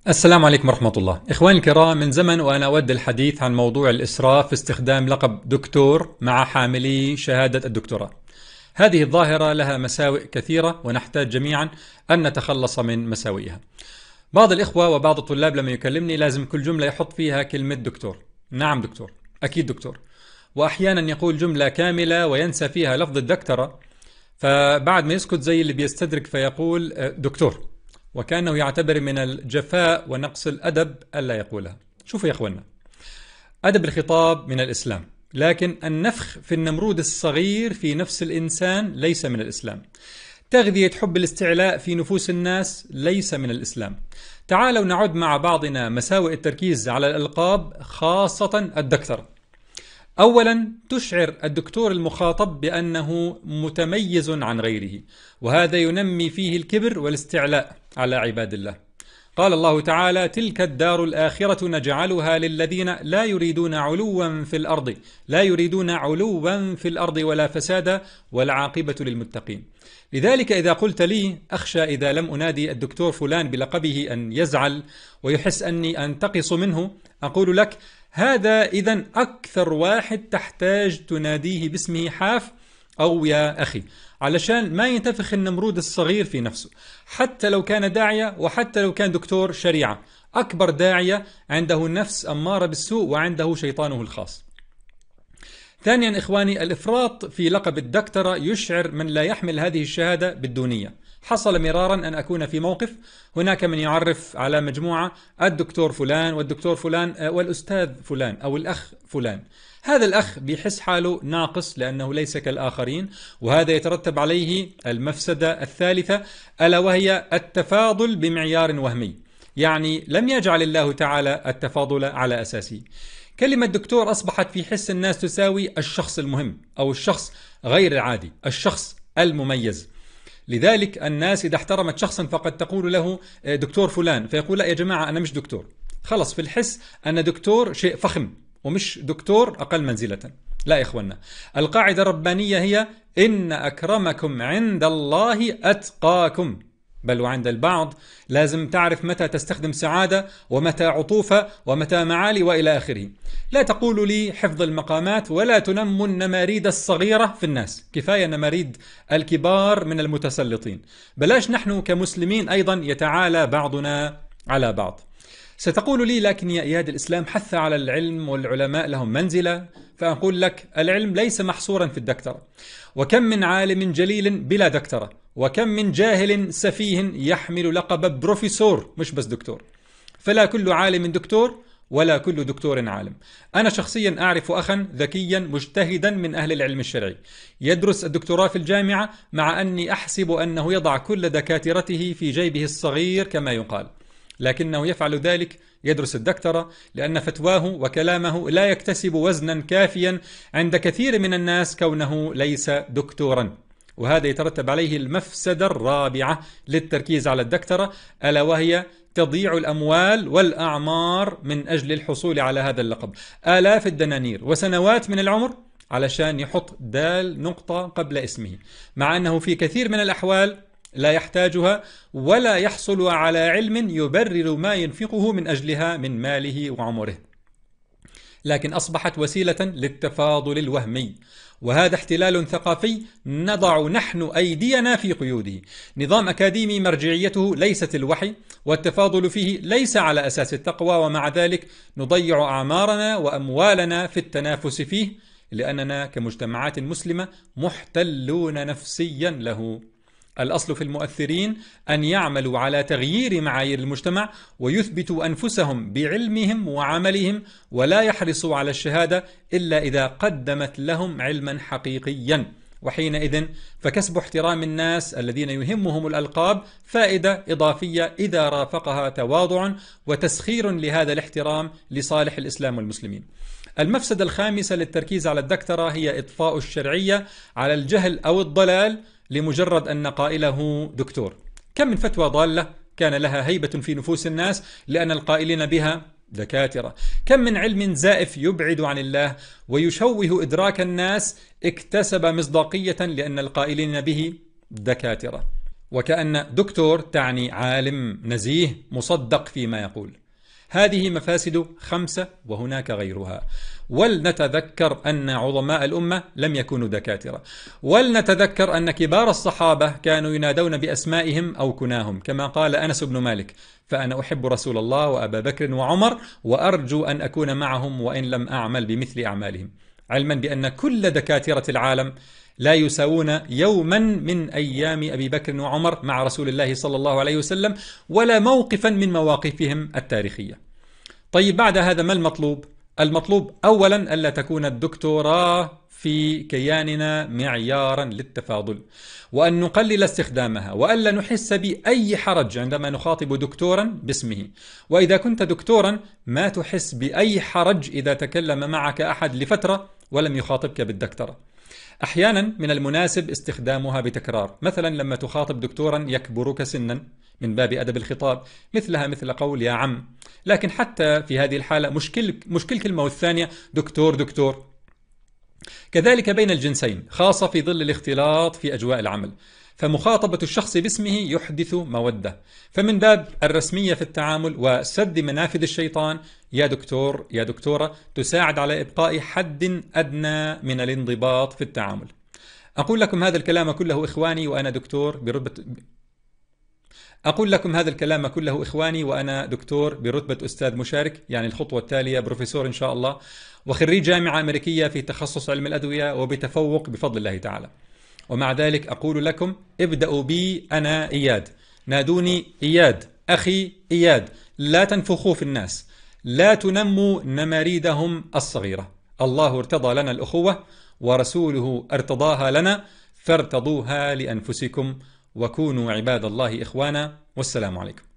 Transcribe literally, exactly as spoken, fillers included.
السلام عليكم ورحمة الله. إخواني الكرام، من زمن وأنا أود الحديث عن موضوع الإسراف في استخدام لقب دكتور مع حاملي شهادة الدكتوراه. هذه الظاهرة لها مساوئ كثيرة ونحتاج جميعا أن نتخلص من مساوئها. بعض الإخوة وبعض الطلاب لما يكلمني لازم كل جملة يحط فيها كلمة دكتور. نعم دكتور، أكيد دكتور. وأحيانا يقول جملة كاملة وينسى فيها لفظ الدكتورة، فبعد ما يسكت زي اللي بيستدرك فيقول دكتور، وكأنه يعتبر من الجفاء ونقص الأدب ألا يقولها. شوفوا يا أخوانا، أدب الخطاب من الإسلام، لكن النفخ في النمرود الصغير في نفس الإنسان ليس من الإسلام. تغذية حب الاستعلاء في نفوس الناس ليس من الإسلام. تعالوا نعد مع بعضنا مساوئ التركيز على الألقاب، خاصة الدكتورة. أولا، تشعر الدكتور المخاطب بأنه متميز عن غيره، وهذا ينمي فيه الكبر والاستعلاء على عباد الله. قال الله تعالى: تلك الدار الآخرة نجعلها للذين لا يريدون علوا في الأرض لا يريدون علوا في الأرض ولا فسادا والعاقبة للمتقين. لذلك إذا قلت لي أخشى إذا لم أنادي الدكتور فلان بلقبه أن يزعل ويحس أني أنتقص منه، أقول لك هذا إذن أكثر واحد تحتاج تناديه باسمه حاف أو يا أخي، علشان ما ينتفخ النمرود الصغير في نفسه، حتى لو كان داعية وحتى لو كان دكتور شريعة. أكبر داعية عنده نفس أمارة بالسوء وعنده شيطانه الخاص. ثانيا إخواني، الإفراط في لقب الدكتورة يشعر من لا يحمل هذه الشهادة بالدونية. حصل مرارا أن أكون في موقف هناك من يعرف على مجموعة الدكتور فلان والدكتور فلان والأستاذ فلان أو الأخ فلان. هذا الأخ بيحس حاله ناقص لأنه ليس كالآخرين، وهذا يترتب عليه المفسدة الثالثة، ألا وهي التفاضل بمعيار وهمي. يعني لم يجعل الله تعالى التفاضل على أساسه. كلمة دكتور أصبحت في حس الناس تساوي الشخص المهم أو الشخص غير العادي، الشخص المميز. لذلك الناس إذا احترمت شخصا فقد تقول له دكتور فلان، فيقول لا يا جماعة أنا مش دكتور. خلص في الحس أن دكتور شيء فخم ومش دكتور أقل منزلة. لا يا إخوانا، القاعدة الربانية هي إن أكرمكم عند الله أتقاكم. بل وعند البعض لازم تعرف متى تستخدم سعادة ومتى عطوفة ومتى معالي وإلى آخره. لا تقول لي حفظ المقامات ولا تنموا النماريد الصغيرة في الناس، كفاية نماريد الكبار من المتسلطين. بلاش نحن كمسلمين أيضا يتعالى بعضنا على بعض. ستقول لي لكن يا إياد الإسلام حث على العلم والعلماء لهم منزلة، فأقول لك العلم ليس محصورا في الدكتورة. وكم من عالم جليل بلا دكتورة، وكم من جاهل سفيه يحمل لقب بروفيسور مش بس دكتور. فلا كل عالم دكتور ولا كل دكتور عالم. أنا شخصيا أعرف أخا ذكيا مجتهدا من أهل العلم الشرعي يدرس الدكتوراه في الجامعة، مع أني أحسب أنه يضع كل دكاترته في جيبه الصغير كما يقال، لكنه يفعل ذلك يدرس الدكتوراه لأن فتواه وكلامه لا يكتسب وزنا كافيا عند كثير من الناس كونه ليس دكتورا. وهذا يترتب عليه المفسدة الرابعة للتركيز على الدكتوراه، ألا وهي تضييع الأموال والأعمار من أجل الحصول على هذا اللقب. آلاف الدنانير وسنوات من العمر علشان يحط دال نقطة قبل اسمه، مع أنه في كثير من الأحوال لا يحتاجها ولا يحصل على علم يبرر ما ينفقه من أجلها من ماله وعمره، لكن أصبحت وسيلة للتفاضل الوهمي. وهذا احتلال ثقافي نضع نحن أيدينا في قيوده. نظام أكاديمي مرجعيته ليست الوحي، والتفاضل فيه ليس على أساس التقوى، ومع ذلك نضيع أعمارنا وأموالنا في التنافس فيه، لأننا كمجتمعات مسلمة محتلون نفسيا له. الأصل في المؤثرين أن يعملوا على تغيير معايير المجتمع ويثبتوا أنفسهم بعلمهم وعملهم، ولا يحرصوا على الشهادة إلا إذا قدمت لهم علما حقيقيا. وحينئذ فكسب احترام الناس الذين يهمهم الألقاب فائدة إضافية إذا رافقها تواضع وتسخير لهذا الاحترام لصالح الإسلام والمسلمين. المفسدة الخامسة للتركيز على الدكتوراه هي إضفاء الشرعية على الجهل أو الضلال لمجرد أن قائله دكتور. كم من فتوى ضالة كان لها هيبة في نفوس الناس لأن القائلين بها دكاترة. كم من علم زائف يبعد عن الله ويشوه إدراك الناس اكتسب مصداقية لأن القائلين به دكاترة. وكأن دكتور تعني عالم نزيه مصدق فيما يقول. هذه مفاسد خمسة وهناك غيرها. ولنتذكر أن عظماء الأمة لم يكونوا دكاترة، ولنتذكر أن كبار الصحابة كانوا ينادون بأسمائهم أو كناهم، كما قال أنس بن مالك: فأنا أحب رسول الله وأبا بكر وعمر وأرجو أن أكون معهم وإن لم أعمل بمثل أعمالهم، علما بأن كل دكاترة العالم لا يساوون يوما من أيام أبي بكر وعمر مع رسول الله صلى الله عليه وسلم، ولا موقفا من مواقفهم التاريخية. طيب، بعد هذا ما المطلوب؟ المطلوب أولا ألا تكون الدكتوراه في كياننا معيارا للتفاضل، وأن نقلل استخدامها، وألا نحس بأي حرج عندما نخاطب دكتورا باسمه. وإذا كنت دكتورا ما تحس بأي حرج إذا تكلم معك أحد لفترة ولم يخاطبك بالدكتورة. أحيانا من المناسب استخدامها بتكرار، مثلا لما تخاطب دكتورا يكبرك سنا من باب أدب الخطاب، مثلها مثل قول يا عم. لكن حتى في هذه الحالة مشكل مشكل كلمة والثانية دكتور دكتور. كذلك بين الجنسين، خاصة في ظل الاختلاط في أجواء العمل، فمخاطبة الشخص باسمه يحدث مودة. فمن باب الرسمية في التعامل وسد منافذ الشيطان، يا دكتور يا دكتورة، تساعد على إبقاء حد أدنى من الانضباط في التعامل. أقول لكم هذا الكلام كله إخواني وأنا دكتور برتبة أقول لكم هذا الكلام كله إخواني وأنا دكتور برتبة أستاذ مشارك، يعني الخطوة التالية بروفيسور إن شاء الله، وخريج جامعة أمريكية في تخصص علم الأدوية وبتفوق بفضل الله تعالى. ومع ذلك أقول لكم ابدأوا بي أنا إياد، نادوني إياد، أخي إياد. لا تنفخوا في الناس، لا تنموا نماريدهم الصغيرة. الله ارتضى لنا الأخوة ورسوله ارتضاها لنا، فارتضوها لأنفسكم، وكونوا عباد الله إخوانا، والسلام عليكم.